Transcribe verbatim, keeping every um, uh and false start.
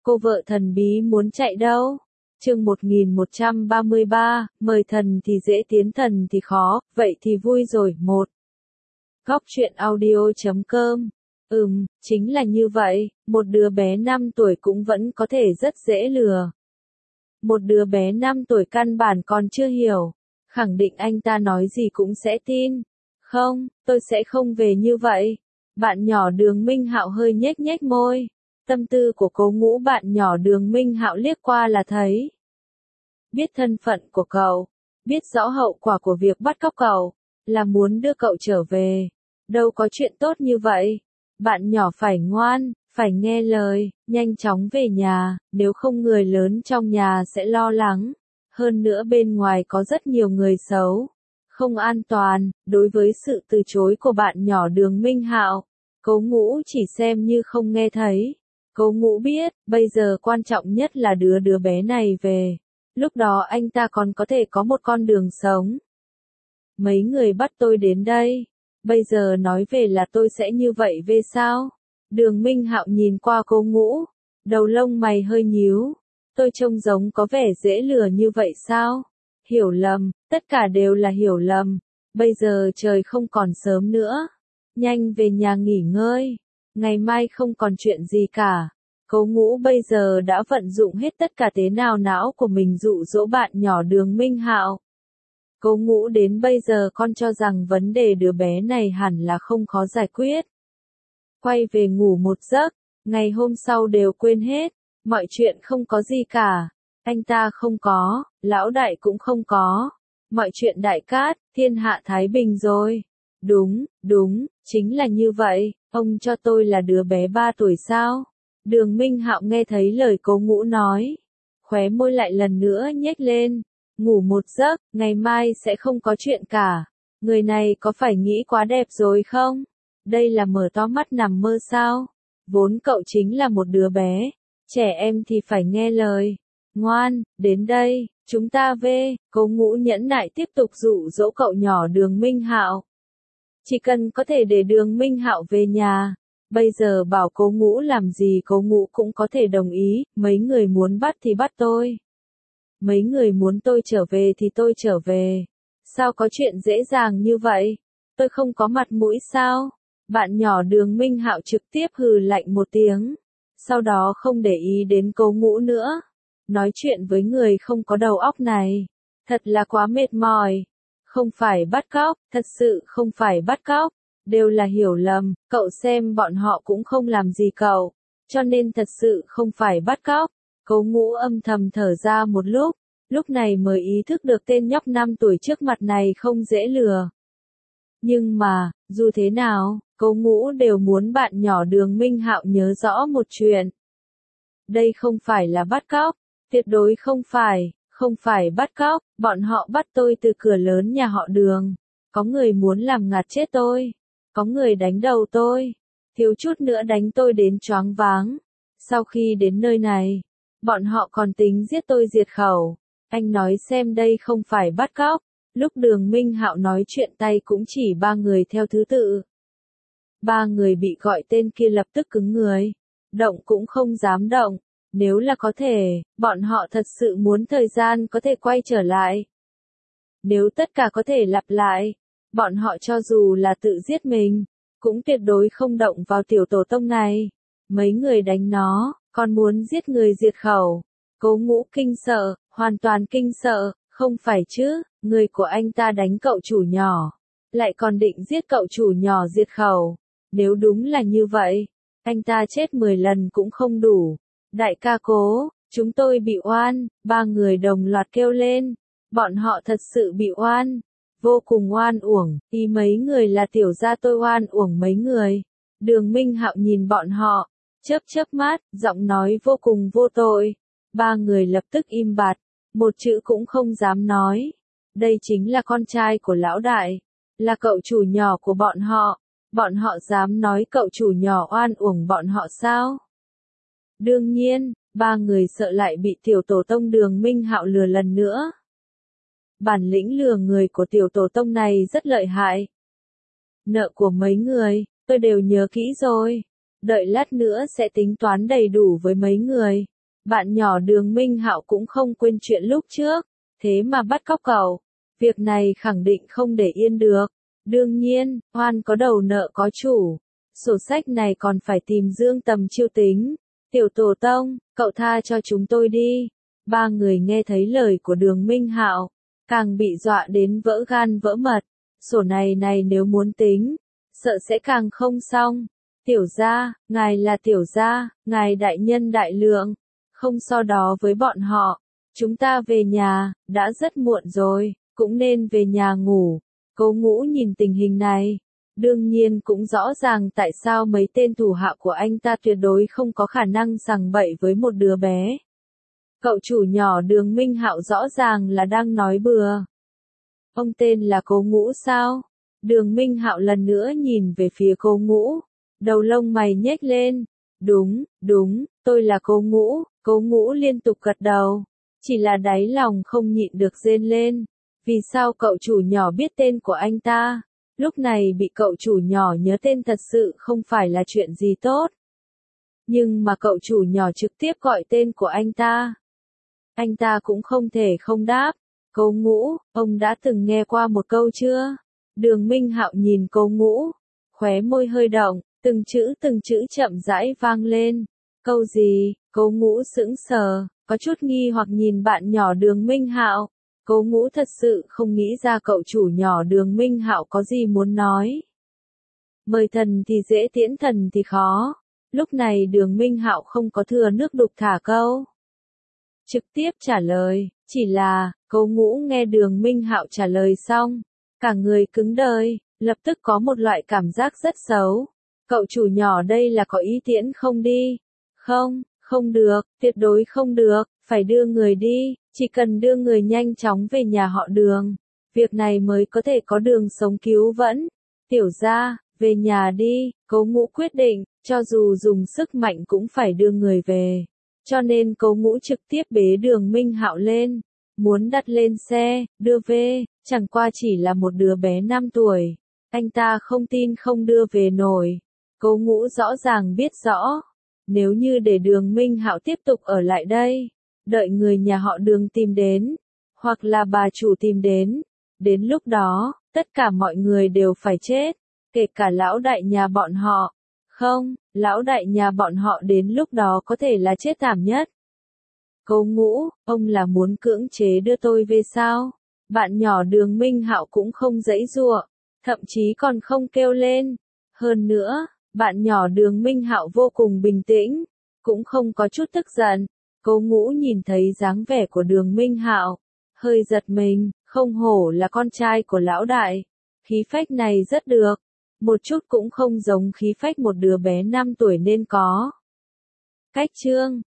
Cô vợ thần bí muốn chạy đâu? Chương một nghìn một trăm ba mươi ba, mời thần thì dễ tiến thần thì khó, vậy thì vui rồi. Một. Góc truyện audio chấm com. Ừm, chính là như vậy, một đứa bé năm tuổi cũng vẫn có thể rất dễ lừa. Một đứa bé năm tuổi căn bản còn chưa hiểu, khẳng định anh ta nói gì cũng sẽ tin. Không, tôi sẽ không về như vậy. Bạn nhỏ Đường Minh Hạo hơi nhếch nhếch môi. Tâm tư của Cố Ngũ bạn nhỏ Đường Minh Hạo liếc qua là thấy. Biết thân phận của cậu, biết rõ hậu quả của việc bắt cóc cậu, là muốn đưa cậu trở về. Đâu có chuyện tốt như vậy. Bạn nhỏ phải ngoan, phải nghe lời, nhanh chóng về nhà, nếu không người lớn trong nhà sẽ lo lắng. Hơn nữa bên ngoài có rất nhiều người xấu, không an toàn. Đối với sự từ chối của bạn nhỏ Đường Minh Hạo, Cố Ngũ chỉ xem như không nghe thấy. Cố Ngũ biết, bây giờ quan trọng nhất là đưa đứa bé này về. Lúc đó anh ta còn có thể có một con đường sống. Mấy người bắt tôi đến đây, bây giờ nói về là tôi sẽ như vậy về sao? Đường Minh Hạo nhìn qua Cố Ngũ, đầu lông mày hơi nhíu. Tôi trông giống có vẻ dễ lừa như vậy sao? Hiểu lầm, tất cả đều là hiểu lầm. Bây giờ trời không còn sớm nữa. Nhanh về nhà nghỉ ngơi. Ngày mai không còn chuyện gì cả. Cố Ngũ bây giờ đã vận dụng hết tất cả tế bào não của mình dụ dỗ bạn nhỏ Đường Minh Hạo. Cố Ngũ đến bây giờ con cho rằng vấn đề đứa bé này hẳn là không khó giải quyết. Quay về ngủ một giấc, ngày hôm sau đều quên hết, mọi chuyện không có gì cả. Anh ta không có, lão đại cũng không có. Mọi chuyện đại cát, thiên hạ thái bình rồi. Đúng, đúng, chính là như vậy, ông cho tôi là đứa bé ba tuổi sao? Đường Minh Hạo nghe thấy lời Cố Ngũ nói, khóe môi lại lần nữa nhếch lên. Ngủ một giấc, ngày mai sẽ không có chuyện cả. Người này có phải nghĩ quá đẹp rồi không? Đây là mở to mắt nằm mơ sao? Vốn cậu chính là một đứa bé, trẻ em thì phải nghe lời. Ngoan, đến đây, chúng ta về. Cố Ngũ nhẫn nại tiếp tục dụ dỗ cậu nhỏ Đường Minh Hạo. Chỉ cần có thể để Đường Minh Hạo về nhà. Bây giờ bảo Cố Ngũ làm gì Cố Ngũ cũng có thể đồng ý. Mấy người muốn bắt thì bắt tôi. Mấy người muốn tôi trở về thì tôi trở về. Sao có chuyện dễ dàng như vậy? Tôi không có mặt mũi sao? Bạn nhỏ Đường Minh Hạo trực tiếp hừ lạnh một tiếng. Sau đó không để ý đến Cố Ngũ nữa. Nói chuyện với người không có đầu óc này. Thật là quá mệt mỏi. Không phải bắt cóc, thật sự không phải bắt cóc. Đều là hiểu lầm, cậu xem bọn họ cũng không làm gì cậu. Cho nên thật sự không phải bắt cóc. Cố Ngũ âm thầm thở ra một lúc, lúc này mới ý thức được tên nhóc năm tuổi trước mặt này không dễ lừa. Nhưng mà, dù thế nào, Cố Ngũ đều muốn bạn nhỏ Đường Minh Hạo nhớ rõ một chuyện. Đây không phải là bắt cóc, tuyệt đối không phải, không phải bắt cóc, bọn họ bắt tôi từ cửa lớn nhà họ Đường. Có người muốn làm ngạt chết tôi, có người đánh đầu tôi, thiếu chút nữa đánh tôi đến choáng váng. Sau khi đến nơi này, bọn họ còn tính giết tôi diệt khẩu. Anh nói xem đây không phải bắt cóc. Lúc Đường Minh Hạo nói chuyện tay cũng chỉ ba người theo thứ tự. Ba người bị gọi tên kia lập tức cứng người. Động cũng không dám động. Nếu là có thể, bọn họ thật sự muốn thời gian có thể quay trở lại. Nếu tất cả có thể lặp lại, bọn họ cho dù là tự giết mình, cũng tuyệt đối không động vào tiểu tổ tông này. Mấy người đánh nó, còn muốn giết người diệt khẩu. Cố Ngũ kinh sợ, hoàn toàn kinh sợ, không phải chứ, người của anh ta đánh cậu chủ nhỏ, lại còn định giết cậu chủ nhỏ diệt khẩu. Nếu đúng là như vậy, anh ta chết mười lần cũng không đủ. Đại ca Cố, chúng tôi bị oan, ba người đồng loạt kêu lên. Bọn họ thật sự bị oan, vô cùng oan uổng, ý mấy người là tiểu gia tôi oan uổng mấy người. Đường Minh Hạo nhìn bọn họ, chớp chớp mắt, giọng nói vô cùng vô tội. Ba người lập tức im bặt, một chữ cũng không dám nói. Đây chính là con trai của lão đại, là cậu chủ nhỏ của bọn họ. Bọn họ dám nói cậu chủ nhỏ oan uổng bọn họ sao? Đương nhiên, ba người sợ lại bị tiểu tổ tông Đường Minh Hạo lừa lần nữa. Bản lĩnh lừa người của tiểu tổ tông này rất lợi hại. Nợ của mấy người, tôi đều nhớ kỹ rồi. Đợi lát nữa sẽ tính toán đầy đủ với mấy người. Bạn nhỏ Đường Minh Hạo cũng không quên chuyện lúc trước, thế mà bắt cóc cậu. Việc này khẳng định không để yên được. Đương nhiên, oan có đầu nợ có chủ. Sổ sách này còn phải tìm Dương Tầm chiêu tính. Tiểu tổ tông, cậu tha cho chúng tôi đi. Ba người nghe thấy lời của Đường Minh Hạo, càng bị dọa đến vỡ gan vỡ mật. Sổ này này nếu muốn tính, sợ sẽ càng không xong. Tiểu gia, ngài là tiểu gia, ngài đại nhân đại lượng, không so đó với bọn họ. Chúng ta về nhà, đã rất muộn rồi, cũng nên về nhà ngủ. Cố Ngũ nhìn tình hình này, đương nhiên cũng rõ ràng tại sao mấy tên thủ hạ của anh ta tuyệt đối không có khả năng sằng bậy với một đứa bé. Cậu chủ nhỏ Đường Minh Hạo rõ ràng là đang nói bừa. Ông tên là Cố Ngũ sao? Đường Minh Hạo lần nữa nhìn về phía Cố Ngũ, đầu lông mày nhếch lên. Đúng, đúng, tôi là Cố Ngũ. Cố Ngũ liên tục gật đầu, chỉ là đáy lòng không nhịn được rên lên. Vì sao cậu chủ nhỏ biết tên của anh ta? Lúc này bị cậu chủ nhỏ nhớ tên thật sự không phải là chuyện gì tốt. Nhưng mà cậu chủ nhỏ trực tiếp gọi tên của anh ta. Anh ta cũng không thể không đáp. Cố Ngũ, ông đã từng nghe qua một câu chưa? Đường Minh Hạo nhìn Cố Ngũ, khóe môi hơi động, từng chữ từng chữ chậm rãi vang lên. Câu gì? Cố Ngũ sững sờ, có chút nghi hoặc nhìn bạn nhỏ Đường Minh Hạo. Cố Ngũ thật sự không nghĩ ra cậu chủ nhỏ Đường Minh Hạo có gì muốn nói. Mời thần thì dễ tiễn thần thì khó. Lúc này Đường Minh Hạo không có thừa nước đục thả câu. Trực tiếp trả lời, chỉ là, Cố Ngũ nghe Đường Minh Hạo trả lời xong, cả người cứng đơi, lập tức có một loại cảm giác rất xấu. Cậu chủ nhỏ đây là có ý tiễn không đi? Không, không được, tuyệt đối không được, phải đưa người đi, chỉ cần đưa người nhanh chóng về nhà họ Đường. Việc này mới có thể có đường sống cứu vẫn. Tiểu gia, về nhà đi, Cố Ngũ quyết định, cho dù dùng sức mạnh cũng phải đưa người về. Cho nên Cố Ngũ trực tiếp bế Đường Minh Hạo lên, muốn đặt lên xe, đưa về, chẳng qua chỉ là một đứa bé năm tuổi. Anh ta không tin không đưa về nổi. Cố Ngũ rõ ràng biết rõ, nếu như để Đường Minh Hạo tiếp tục ở lại đây, đợi người nhà họ Đường tìm đến, hoặc là bà chủ tìm đến, đến lúc đó, tất cả mọi người đều phải chết, kể cả lão đại nhà bọn họ. Không, lão đại nhà bọn họ đến lúc đó có thể là chết thảm nhất. Cố Ngũ, ông là muốn cưỡng chế đưa tôi về sao? Bạn nhỏ Đường Minh Hạo cũng không giãy giụa, thậm chí còn không kêu lên. Hơn nữa, bạn nhỏ Đường Minh Hạo vô cùng bình tĩnh, cũng không có chút tức giận. Cố Ngũ nhìn thấy dáng vẻ của Đường Minh Hạo, hơi giật mình, không hổ là con trai của lão đại. Khí phách này rất được, một chút cũng không giống khí phách một đứa bé năm tuổi nên có. Cách chương